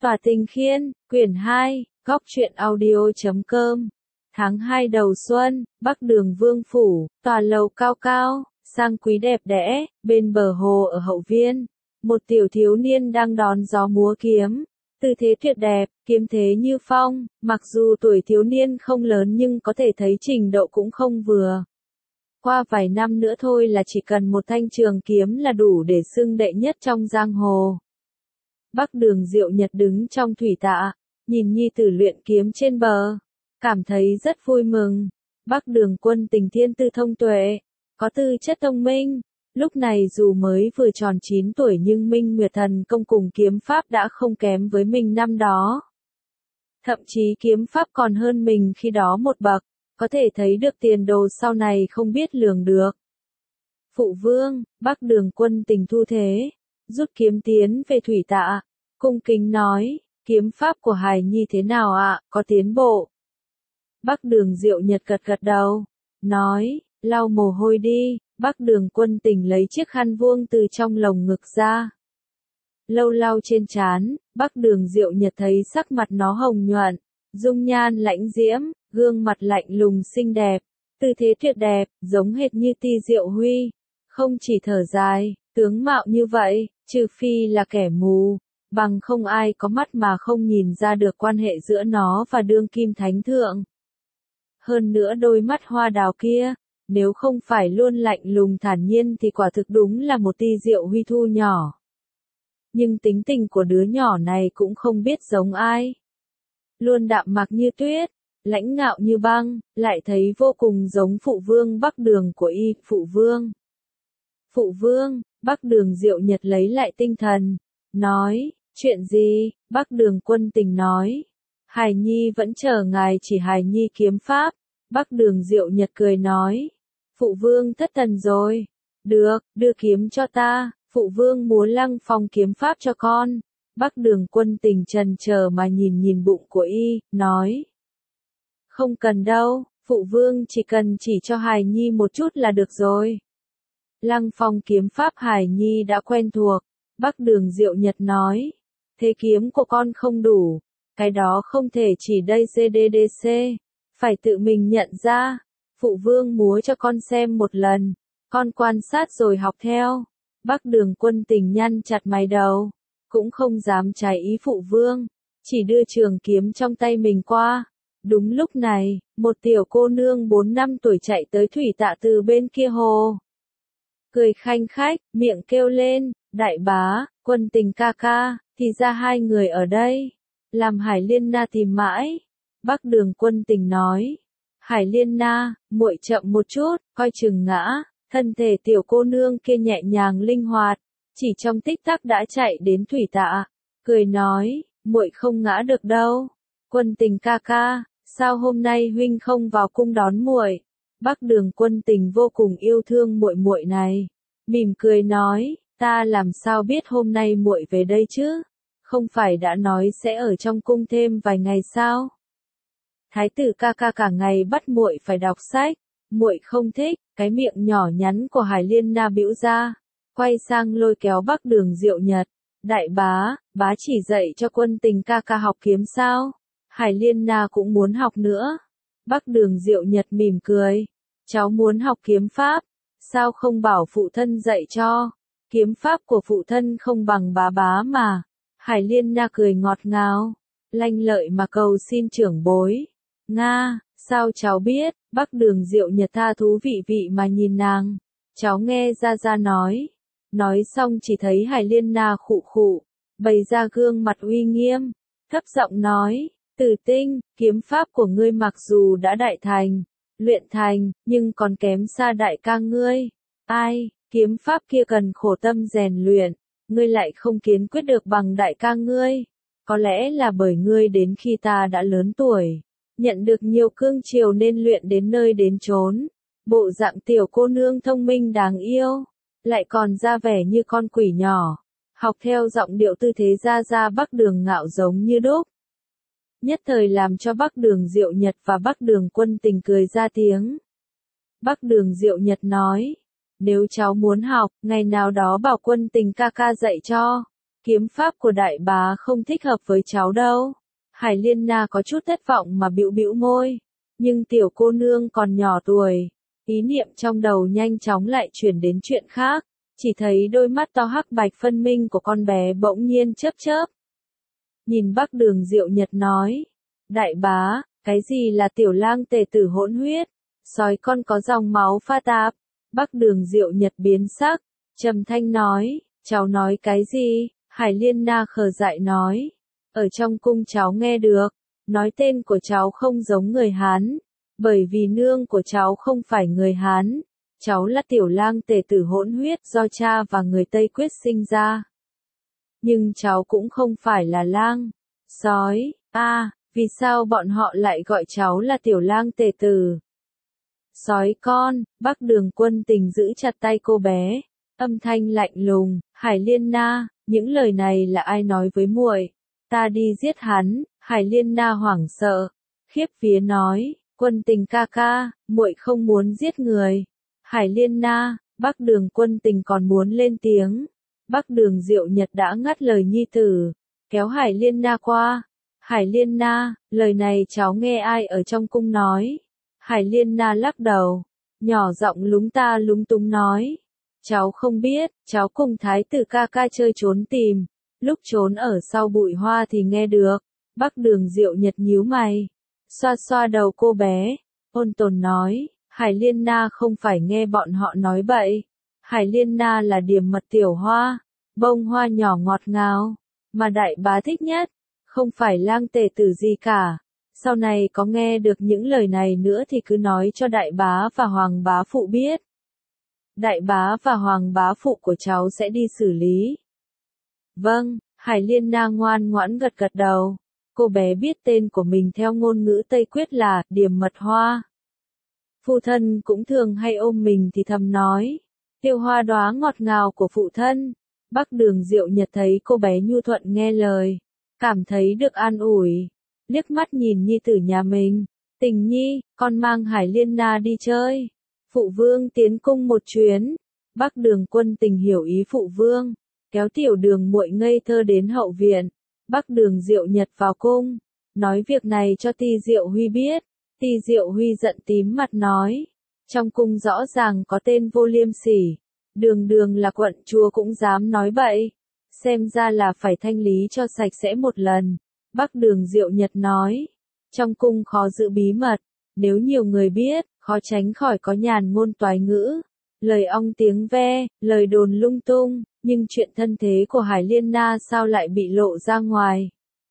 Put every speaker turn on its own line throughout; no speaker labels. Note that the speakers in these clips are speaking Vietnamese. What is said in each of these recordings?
Tỏa Tình Khiên, quyển 2, góc truyện audio.com. Tháng 2 đầu xuân, Bắc Đường Vương phủ, tòa lầu cao cao, sang quý đẹp đẽ, bên bờ hồ ở hậu viên, một tiểu thiếu niên đang đón gió múa kiếm, tư thế tuyệt đẹp, kiếm thế như phong, mặc dù tuổi thiếu niên không lớn nhưng có thể thấy trình độ cũng không vừa. Qua vài năm nữa thôi là chỉ cần một thanh trường kiếm là đủ để xưng đệ nhất trong giang hồ. Bắc Đường Diệu Nhật đứng trong thủy tạ, nhìn nhi tử luyện kiếm trên bờ, cảm thấy rất vui mừng. Bắc Đường Quân Tình thiên tư thông tuệ, có tư chất thông minh, lúc này dù mới vừa tròn 9 tuổi nhưng Minh Nguyệt Thần công cùng kiếm pháp đã không kém với mình năm đó. Thậm chí kiếm pháp còn hơn mình khi đó một bậc, có thể thấy được tiền đồ sau này không biết lường được. Phụ vương, Bắc Đường Quân Tình thu thế, rút kiếm tiến về thủy tạ, cung kính nói, kiếm pháp của hài nhi thế nào ạ, có tiến bộ? Bắc Đường Diệu Nhật gật gật đầu, nói, lau mồ hôi đi. Bắc Đường Quân Tình lấy chiếc khăn vuông từ trong lồng ngực ra. Lâu lau trên trán, Bắc Đường Diệu Nhật thấy sắc mặt nó hồng nhuận, dung nhan lãnh diễm, gương mặt lạnh lùng xinh đẹp, tư thế tuyệt đẹp, giống hệt như Ti Diệu Huy. Không chỉ thở dài, tướng mạo như vậy, trừ phi là kẻ mù, bằng không ai có mắt mà không nhìn ra được quan hệ giữa nó và đương kim thánh thượng. Hơn nữa đôi mắt hoa đào kia, nếu không phải luôn lạnh lùng thản nhiên thì quả thực đúng là một Ti Diệu Huy thu nhỏ. Nhưng tính tình của đứa nhỏ này cũng không biết giống ai. Luôn đạm mạc như tuyết, lãnh ngạo như băng, lại thấy vô cùng giống phụ vương Bắc Đường của y, phụ vương. Phụ vương, Bắc Đường Diệu Nhật lấy lại tinh thần, nói, chuyện gì? Bắc Đường Quân Tình nói, hài nhi vẫn chờ ngài chỉ hài nhi kiếm pháp. Bắc Đường Diệu Nhật cười nói, phụ vương thất thần rồi. Được, đưa kiếm cho ta, phụ vương múa Lăng Phong kiếm pháp cho con. Bắc Đường Quân Tình trần chờ mà nhìn bụng của y, nói, không cần đâu, phụ vương chỉ cần chỉ cho hài nhi một chút là được rồi. Lăng Phong kiếm pháp hài nhi đã quen thuộc. Bắc Đường Diệu Nhật nói, thế kiếm của con không đủ, cái đó không thể chỉ đây CDDC, phải tự mình nhận ra. Phụ vương múa cho con xem một lần, con quan sát rồi học theo. Bắc Đường Quân Tình nhăn chặt mày đầu, cũng không dám trái ý phụ vương, chỉ đưa trường kiếm trong tay mình qua. Đúng lúc này, một tiểu cô nương 4 năm tuổi chạy tới thủy tạ từ bên kia hồ. Cười khanh khách, miệng kêu lên, đại bá, Quân Tình ca ca, thì ra hai người ở đây. Làm Hải Liên Na tìm mãi. Bắc Đường Quân Tình nói, Hải Liên Na, muội chậm một chút, coi chừng ngã. Thân thể tiểu cô nương kia nhẹ nhàng linh hoạt, chỉ trong tích tắc đã chạy đến thủy tạ, cười nói, muội không ngã được đâu. Quân Tình ca ca, sao hôm nay huynh không vào cung đón muội? Bắc Đường Quân Tình vô cùng yêu thương muội muội này, mỉm cười nói, ta làm sao biết hôm nay muội về đây chứ? Không phải đã nói sẽ ở trong cung thêm vài ngày sao? Thái tử ca ca cả ngày bắt muội phải đọc sách, muội không thích. Cái miệng nhỏ nhắn của Hải Liên Na bĩu ra, quay sang lôi kéo Bắc Đường Diệu Nhật, đại bá, bá chỉ dạy cho Quân Tình ca ca học kiếm sao? Hải Liên Na cũng muốn học nữa. Bắc Đường Diệu Nhật mỉm cười, cháu muốn học kiếm pháp, sao không bảo phụ thân dạy cho? Kiếm pháp của phụ thân không bằng bá bá mà. Hải Liên Na cười ngọt ngào, lanh lợi mà cầu xin trưởng bối. Nga, sao cháu biết? Bắc Đường Diệu Nhật tha thú vị mà nhìn nàng. Cháu nghe ra nói. Nói xong chỉ thấy Hải Liên Na khụ khụ, bày ra gương mặt uy nghiêm, thấp giọng nói, Tử Tinh, kiếm pháp của ngươi mặc dù đã đại thành, luyện thành, nhưng còn kém xa đại ca ngươi. Ai, kiếm pháp kia cần khổ tâm rèn luyện, ngươi lại không kiến quyết được bằng đại ca ngươi. Có lẽ là bởi ngươi đến khi ta đã lớn tuổi, nhận được nhiều cương chiều nên luyện đến nơi đến chốn. Bộ dạng tiểu cô nương thông minh đáng yêu, lại còn ra vẻ như con quỷ nhỏ, học theo giọng điệu tư thế ra Bắc Đường ngạo giống như đúc. Nhất thời làm cho Bắc Đường Diệu Nhật và Bắc Đường Quân Tình cười ra tiếng. Bắc Đường Diệu Nhật nói, nếu cháu muốn học, ngày nào đó bảo Quân Tình ca ca dạy cho. kiếm pháp của đại bá không thích hợp với cháu đâu. Hải Liên Na có chút thất vọng mà bĩu bĩu môi. Nhưng tiểu cô nương còn nhỏ tuổi. Ý niệm trong đầu nhanh chóng lại chuyển đến chuyện khác. Chỉ thấy đôi mắt to hắc bạch phân minh của con bé bỗng nhiên chớp chớp. Nhìn Bắc Đường Diệu Nhật nói. Đại bá, cái gì là tiểu lang tề tử hỗn huyết? Sói con có dòng máu pha tạp. Bắc Đường Diệu Nhật biến sắc. Trầm thanh nói. Cháu nói cái gì? Hải Liên Na khờ dại nói. Ở trong cung cháu nghe được. Nói tên của cháu không giống người Hán. Bởi vì nương của cháu không phải người Hán. Cháu là tiểu lang tề tử hỗn huyết do cha và người Tây quyết sinh ra. Nhưng cháu cũng không phải là lang. Sói, vì sao bọn họ lại gọi cháu là tiểu lang tề tử? Sói con, Bắc Đường Quân Tình giữ chặt tay cô bé. Âm thanh lạnh lùng, Hải Liên Na, những lời này là ai nói với muội? Ta đi giết hắn. Hải Liên Na hoảng sợ, khiếp vía nói, Quân Tình ca ca, muội không muốn giết người. Hải Liên Na, Bắc Đường Quân Tình còn muốn lên tiếng. Bắc Đường Diệu Nhật đã ngắt lời nhi tử, kéo Hải Liên Na qua. Hải Liên Na, lời này cháu nghe ai ở trong cung nói? Hải Liên Na lắc đầu, nhỏ giọng lúng ta lúng túng nói. Cháu không biết, cháu cùng thái tử ca ca chơi trốn tìm. Lúc trốn ở sau bụi hoa thì nghe được. Bắc Đường Diệu Nhật nhíu mày, xoa xoa đầu cô bé, ôn tồn nói, Hải Liên Na không phải nghe bọn họ nói bậy. Hải Liên Na là điểm mật tiểu hoa, bông hoa nhỏ ngọt ngào, mà đại bá thích nhất, không phải lang tề tử gì cả. Sau này có nghe được những lời này nữa thì cứ nói cho đại bá và hoàng bá phụ biết. Đại bá và hoàng bá phụ của cháu sẽ đi xử lý. Vâng, Hải Liên Na ngoan ngoãn gật gật đầu. Cô bé biết tên của mình theo ngôn ngữ Tây Quyết là Điềm Mật Hoa. Phụ thân cũng thường hay ôm mình thì thầm nói, tiêu hoa đóa ngọt ngào của phụ thân. Bắc Đường Diệu Nhật thấy cô bé nhu thuận nghe lời, cảm thấy được an ủi, liếc mắt nhìn nhi tử nhà mình, Tình nhi, con mang Hải Liên Na đi chơi. Phụ vương tiến cung một chuyến. Bắc Đường Quân Tình hiểu ý phụ vương, kéo tiểu đường muội ngây thơ đến hậu viện. Bắc Đường Diệu Nhật vào cung, nói việc này cho Ti Diệu Huy biết. Ti Diệu Huy giận tím mặt nói, trong cung rõ ràng có tên vô liêm sỉ, đường đường là quận chúa cũng dám nói bậy, xem ra là phải thanh lý cho sạch sẽ một lần. Bắc Đường Diệu Nhật nói, trong cung khó giữ bí mật, nếu nhiều người biết, khó tránh khỏi có nhàn ngôn toái ngữ, lời ong tiếng ve, lời đồn lung tung. Nhưng chuyện thân thế của Hải Liên Na sao lại bị lộ ra ngoài?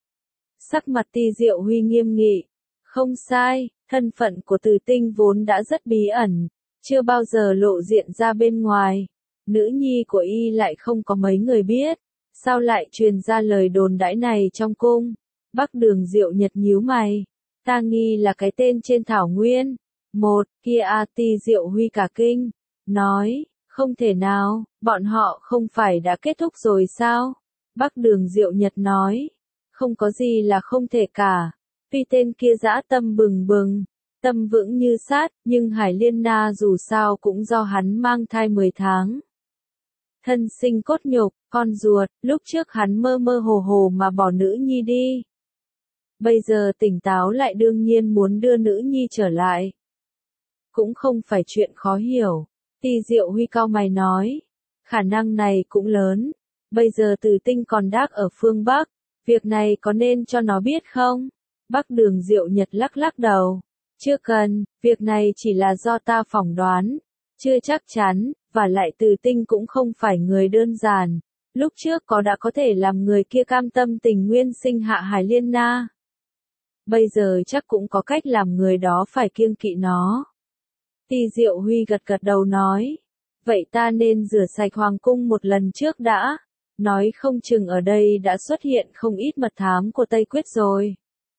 Sắc mặt Ti Diệu Huy nghiêm nghị. Không sai, thân phận của Từ Tinh vốn đã rất bí ẩn, chưa bao giờ lộ diện ra bên ngoài. Nữ nhi của y lại không có mấy người biết, sao lại truyền ra lời đồn đãi này trong cung? Bắc Đường Diệu Nhật nhíu mày. Ta nghi là cái tên trên thảo nguyên. Một, kia Ti Diệu Huy cả kinh, nói. Không thể nào, bọn họ không phải đã kết thúc rồi sao? Bắc Đường Diệu Nhật nói, không có gì là không thể cả. Tuy tên kia dã tâm bừng bừng, tâm vững như sát, nhưng Hải Liên Na dù sao cũng do hắn mang thai 10 tháng. Thân sinh cốt nhục, con ruột, lúc trước hắn mơ mơ hồ hồ mà bỏ nữ nhi đi. Bây giờ tỉnh táo lại đương nhiên muốn đưa nữ nhi trở lại. Cũng không phải chuyện khó hiểu. Ti Diệu Huy cau mày nói, khả năng này cũng lớn, bây giờ Từ Tinh còn đác ở phương Bắc, việc này có nên cho nó biết không? Bắc Đường Diệu Nhật lắc lắc đầu, chưa cần, việc này chỉ là do ta phỏng đoán, chưa chắc chắn, và lại Từ Tinh cũng không phải người đơn giản, lúc trước đã có thể làm người kia cam tâm tình nguyên sinh hạ Hải Liên Na. Bây giờ chắc cũng có cách làm người đó phải kiêng kỵ nó. Ti Diệu Huy gật gật đầu nói, vậy ta nên rửa sạch hoàng cung một lần trước đã, nói không chừng ở đây đã xuất hiện không ít mật thám của Tây Quyết rồi.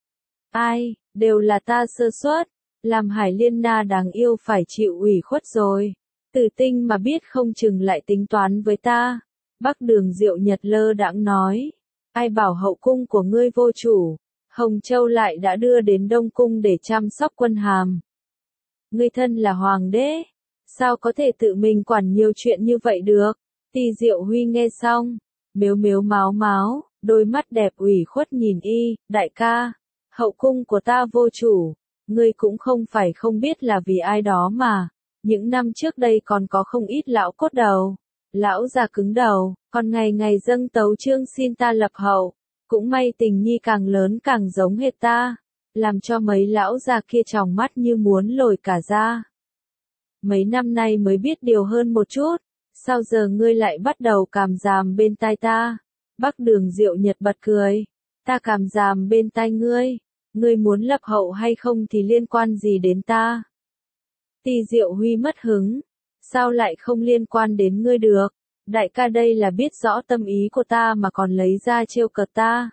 Ai, đều là ta sơ suất, làm Hải Liên Na đáng yêu phải chịu ủy khuất rồi. Từ Tinh mà biết không chừng lại tính toán với ta. Bắc Đường Diệu Nhật lơ đãng nói, ai bảo hậu cung của ngươi vô chủ, Hồng Châu lại đã đưa đến Đông Cung để chăm sóc quân hàm. Ngươi thân là hoàng đế, sao có thể tự mình quản nhiều chuyện như vậy được? Ti Diệu Huy nghe xong, mếu mếu máo máo, đôi mắt đẹp ủy khuất nhìn y, đại ca, hậu cung của ta vô chủ, ngươi cũng không phải không biết là vì ai đó mà, những năm trước đây còn có không ít lão cốt đầu, lão già cứng đầu, còn ngày ngày dâng tấu chương xin ta lập hậu, cũng may tình nhi càng lớn càng giống hệt ta, làm cho mấy lão già kia tròng mắt như muốn lồi cả ra. Mấy năm nay mới biết điều hơn một chút, sao giờ ngươi lại bắt đầu càm ràm bên tai ta? Bắc Đường Diệu Nhật bật cười, ta càm ràm bên tai ngươi muốn lập hậu hay không thì liên quan gì đến ta? Ti Diệu Huy mất hứng, sao lại không liên quan đến ngươi được? Đại ca đây là biết rõ tâm ý của ta mà còn lấy ra trêu cợt ta.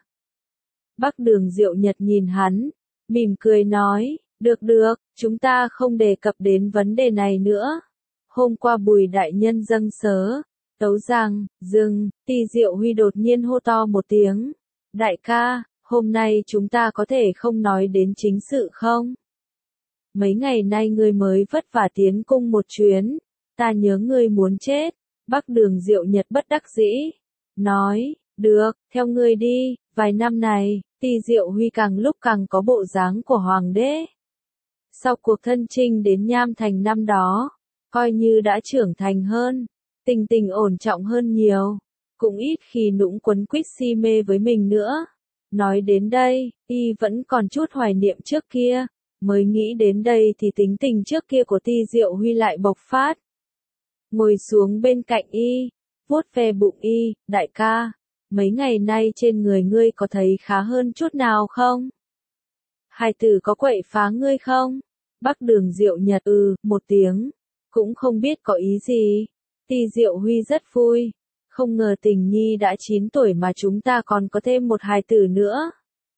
Bắc Đường Diệu Nhật nhìn hắn, mỉm cười nói, được được, chúng ta không đề cập đến vấn đề này nữa. Hôm qua Bùi đại nhân dâng sớ, tấu rằng, dừng, Ti Diệu Huy đột nhiên hô to một tiếng. Đại ca, hôm nay chúng ta có thể không nói đến chính sự không? Mấy ngày nay ngươi mới vất vả tiến cung một chuyến, ta nhớ ngươi muốn chết. Bắc Đường Diệu Nhật bất đắc dĩ, nói, được, theo ngươi đi, vài năm này, Ti Diệu Huy càng lúc càng có bộ dáng của hoàng đế. Sau cuộc thân chinh đến Nham Thành năm đó, coi như đã trưởng thành hơn, tình tình ổn trọng hơn nhiều, cũng ít khi nũng quấn quýt si mê với mình nữa. Nói đến đây, y vẫn còn chút hoài niệm trước kia, mới nghĩ đến đây thì tính tình trước kia của Ti Diệu Huy lại bộc phát. Ngồi xuống bên cạnh y, vuốt ve bụng y, đại ca, mấy ngày nay trên người ngươi có thấy khá hơn chút nào không? Hài tử có quậy phá ngươi không? Bắc Đường Diệu Nhật một tiếng, cũng không biết có ý gì. Ti Diệu Huy rất vui, không ngờ tình nhi đã 9 tuổi mà chúng ta còn có thêm một hài tử nữa.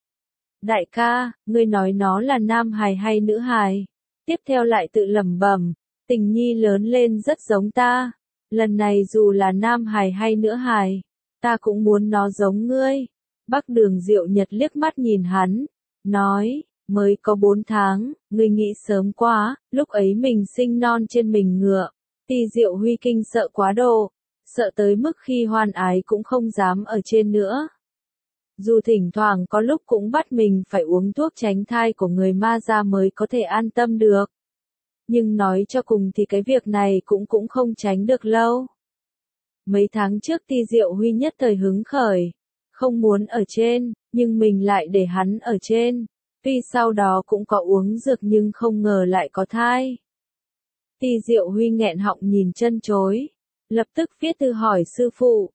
Đại ca, ngươi nói nó là nam hài hay nữ hài? Tiếp theo lại tự lẩm bẩm, tình nhi lớn lên rất giống ta, lần này dù là nam hài hay nữ hài, ta cũng muốn nó giống ngươi. Bắc Đường Diệu Nhật liếc mắt nhìn hắn, nói, mới có 4 tháng, ngươi nghĩ sớm quá, lúc ấy mình sinh non trên mình ngựa. Ti Diệu Huy kinh sợ quá độ, sợ tới mức khi hoan ái cũng không dám ở trên nữa. Dù thỉnh thoảng có lúc cũng bắt mình phải uống thuốc tránh thai của người ma gia mới có thể an tâm được. Nhưng nói cho cùng thì cái việc này cũng không tránh được lâu. Mấy tháng trước Ti Diệu Huy nhất thời hứng khởi, không muốn ở trên, nhưng mình lại để hắn ở trên. Tuy sau đó cũng có uống dược nhưng không ngờ lại có thai. Ti Diệu Huy nghẹn họng nhìn chân chối, lập tức viết thư hỏi sư phụ.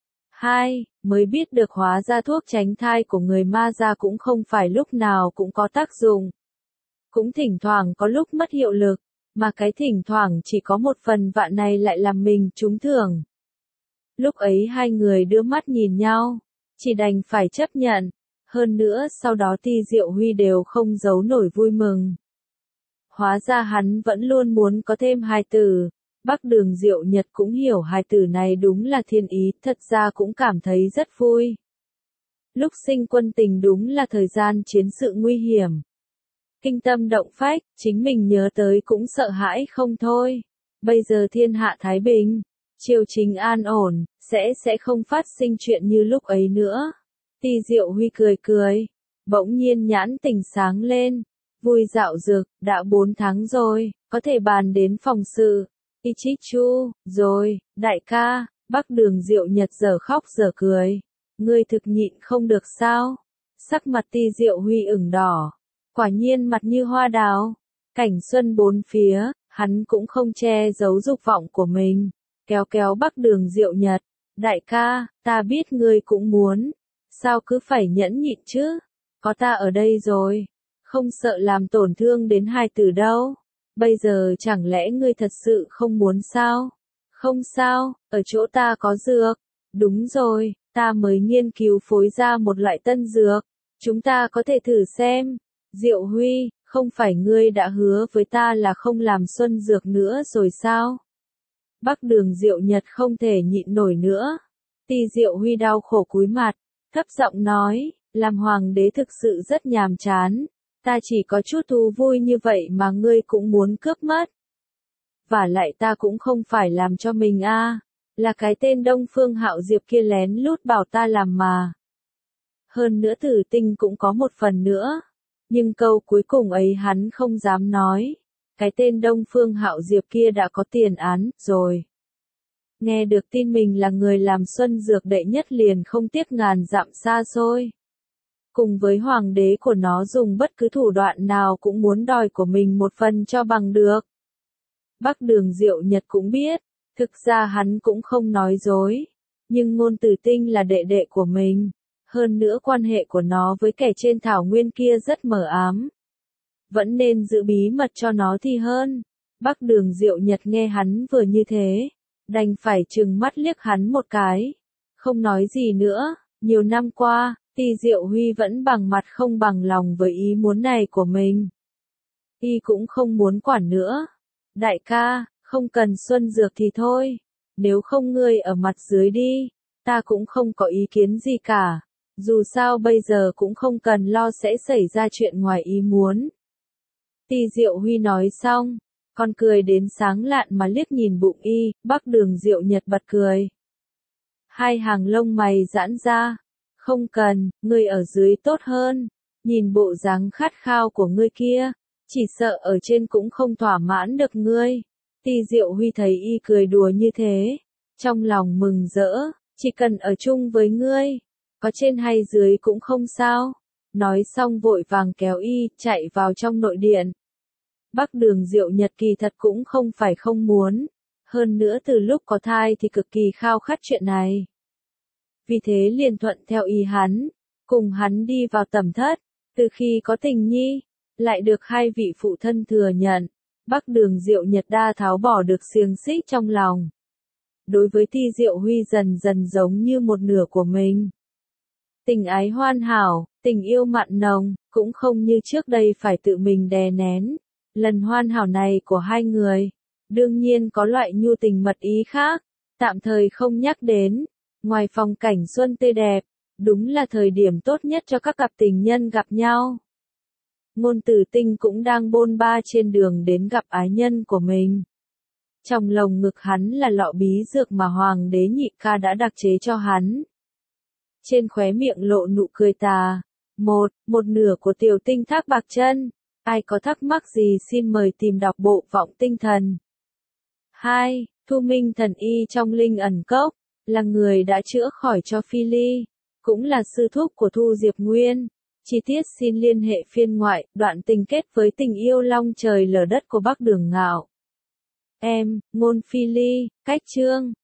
Mới biết được hóa ra thuốc tránh thai của người ma gia cũng không phải lúc nào cũng có tác dụng. Cũng thỉnh thoảng có lúc mất hiệu lực, mà cái thỉnh thoảng chỉ có một phần vạn này lại làm mình trúng thưởng. Lúc ấy hai người đưa mắt nhìn nhau, chỉ đành phải chấp nhận. Hơn nữa sau đó Ti Diệu Huy đều không giấu nổi vui mừng. Hóa ra hắn vẫn luôn muốn có thêm hài tử. Bắc Đường Diệu Nhật cũng hiểu hài tử này đúng là thiên ý, thật ra cũng cảm thấy rất vui. Lúc sinh quân tình đúng là thời gian chiến sự nguy hiểm. Kinh tâm động phách, chính mình nhớ tới cũng sợ hãi không thôi. Bây giờ thiên hạ thái bình, triều chính an ổn, sẽ không phát sinh chuyện như lúc ấy nữa. Ti Diệu Huy cười cười, bỗng nhiên nhãn tỉnh sáng lên, vui dạo dực, đã 4 tháng rồi, có thể bàn đến phòng sự. Ichichu, rồi, đại ca, Bắc Đường Diệu Nhật giờ khóc giờ cười. Ngươi thực nhịn không được sao? Sắc mặt Ti Diệu Huy ửng đỏ, quả nhiên mặt như hoa đào. Cảnh xuân bốn phía, hắn cũng không che giấu dục vọng của mình, kéo kéo Bắc Đường Diệu Nhật. Đại ca, ta biết ngươi cũng muốn, sao cứ phải nhẫn nhịn chứ? Có ta ở đây rồi, không sợ làm tổn thương đến hài tử đâu. Bây giờ chẳng lẽ ngươi thật sự không muốn sao? Không sao, ở chỗ ta có dược. Đúng rồi, ta mới nghiên cứu phối ra một loại tân dược. Chúng ta có thể thử xem. Diệu Huy, không phải ngươi đã hứa với ta là không làm xuân dược nữa rồi sao? Bắc Đường Diệu Nhật không thể nhịn nổi nữa. Ti Diệu Huy đau khổ cúi mặt, thấp giọng nói, làm hoàng đế thực sự rất nhàm chán. Ta chỉ có chút thú vui như vậy mà ngươi cũng muốn cướp mất. Và lại ta cũng không phải làm cho mình Là cái tên Đông Phương Hạo Diệp kia lén lút bảo ta làm mà. Hơn nữa Tử Tinh cũng có một phần nữa. Nhưng câu cuối cùng ấy hắn không dám nói. Cái tên Đông Phương Hạo Diệp kia đã có tiền án, rồi. Nghe được tin mình là người làm Xuân Dược đệ nhất liền không tiếc ngàn dặm xa xôi. Cùng với hoàng đế của nó dùng bất cứ thủ đoạn nào cũng muốn đòi của mình một phần cho bằng được. Bắc Đường Diệu Nhật cũng biết, thực ra hắn cũng không nói dối. Nhưng Ngôn Tử Tinh là đệ đệ của mình. Hơn nữa quan hệ của nó với kẻ trên thảo nguyên kia rất mờ ám. Vẫn nên giữ bí mật cho nó thì hơn. Bắc Đường Diệu Nhật nghe hắn vừa như thế. Đành phải trừng mắt liếc hắn một cái. Không nói gì nữa, nhiều năm qua, Ti Diệu Huy vẫn bằng mặt không bằng lòng với ý muốn này của mình. Y cũng không muốn quản nữa. Đại ca, không cần Xuân Dược thì thôi. Nếu không ngươi ở mặt dưới đi, ta cũng không có ý kiến gì cả. Dù sao bây giờ cũng không cần lo sẽ xảy ra chuyện ngoài ý muốn. Ti Diệu Huy nói xong, còn cười đến sáng lạn mà liếc nhìn bụng y, Bắc Đường Diệu Nhật bật cười. Hai hàng lông mày giãn ra. Không cần, ngươi ở dưới tốt hơn. Nhìn bộ dáng khát khao của ngươi kia, chỉ sợ ở trên cũng không thỏa mãn được ngươi. Ti Diệu Huy thấy y cười đùa như thế, trong lòng mừng rỡ, chỉ cần ở chung với ngươi, có trên hay dưới cũng không sao. Nói xong vội vàng kéo y, chạy vào trong nội điện. Bắc Đường Diệu Nhật kỳ thật cũng không phải không muốn. Hơn nữa từ lúc có thai thì cực kỳ khao khát chuyện này. Vì thế liền thuận theo ý hắn, cùng hắn đi vào tẩm thất. Từ khi có tình nhi, lại được hai vị phụ thân thừa nhận. Bắc Đường Diệu Nhật đã tháo bỏ được xiềng xích trong lòng. Đối với Ti Diệu Huy dần dần giống như một nửa của mình. Tình ái hoàn hảo, tình yêu mặn nồng, cũng không như trước đây phải tự mình đè nén. Lần hoàn hảo này của hai người, đương nhiên có loại nhu tình mật ý khác, tạm thời không nhắc đến. Ngoài phong cảnh xuân tươi đẹp, đúng là thời điểm tốt nhất cho các cặp tình nhân gặp nhau. Ngôn Tử Tinh cũng đang bôn ba trên đường đến gặp ái nhân của mình. Trong lồng ngực hắn là lọ bí dược mà Hoàng đế Nhị Ca đã đặc chế cho hắn. Trên khóe miệng lộ nụ cười tà. Một nửa của Tiểu Tinh Thác Bạc Chân. Ai có thắc mắc gì xin mời tìm đọc bộ Vọng Tinh Thần. 2. Thu Minh Thần Y trong Linh Ẩn Cốc, là người đã chữa khỏi cho Phi Ly, cũng là sư thúc của Thu Diệp Nguyên. Chi tiết xin liên hệ phiên ngoại, đoạn tình kết với tình yêu long trời lở đất của Bắc Đường Ngạo. Em, Ngôn Phi Ly, cách chương.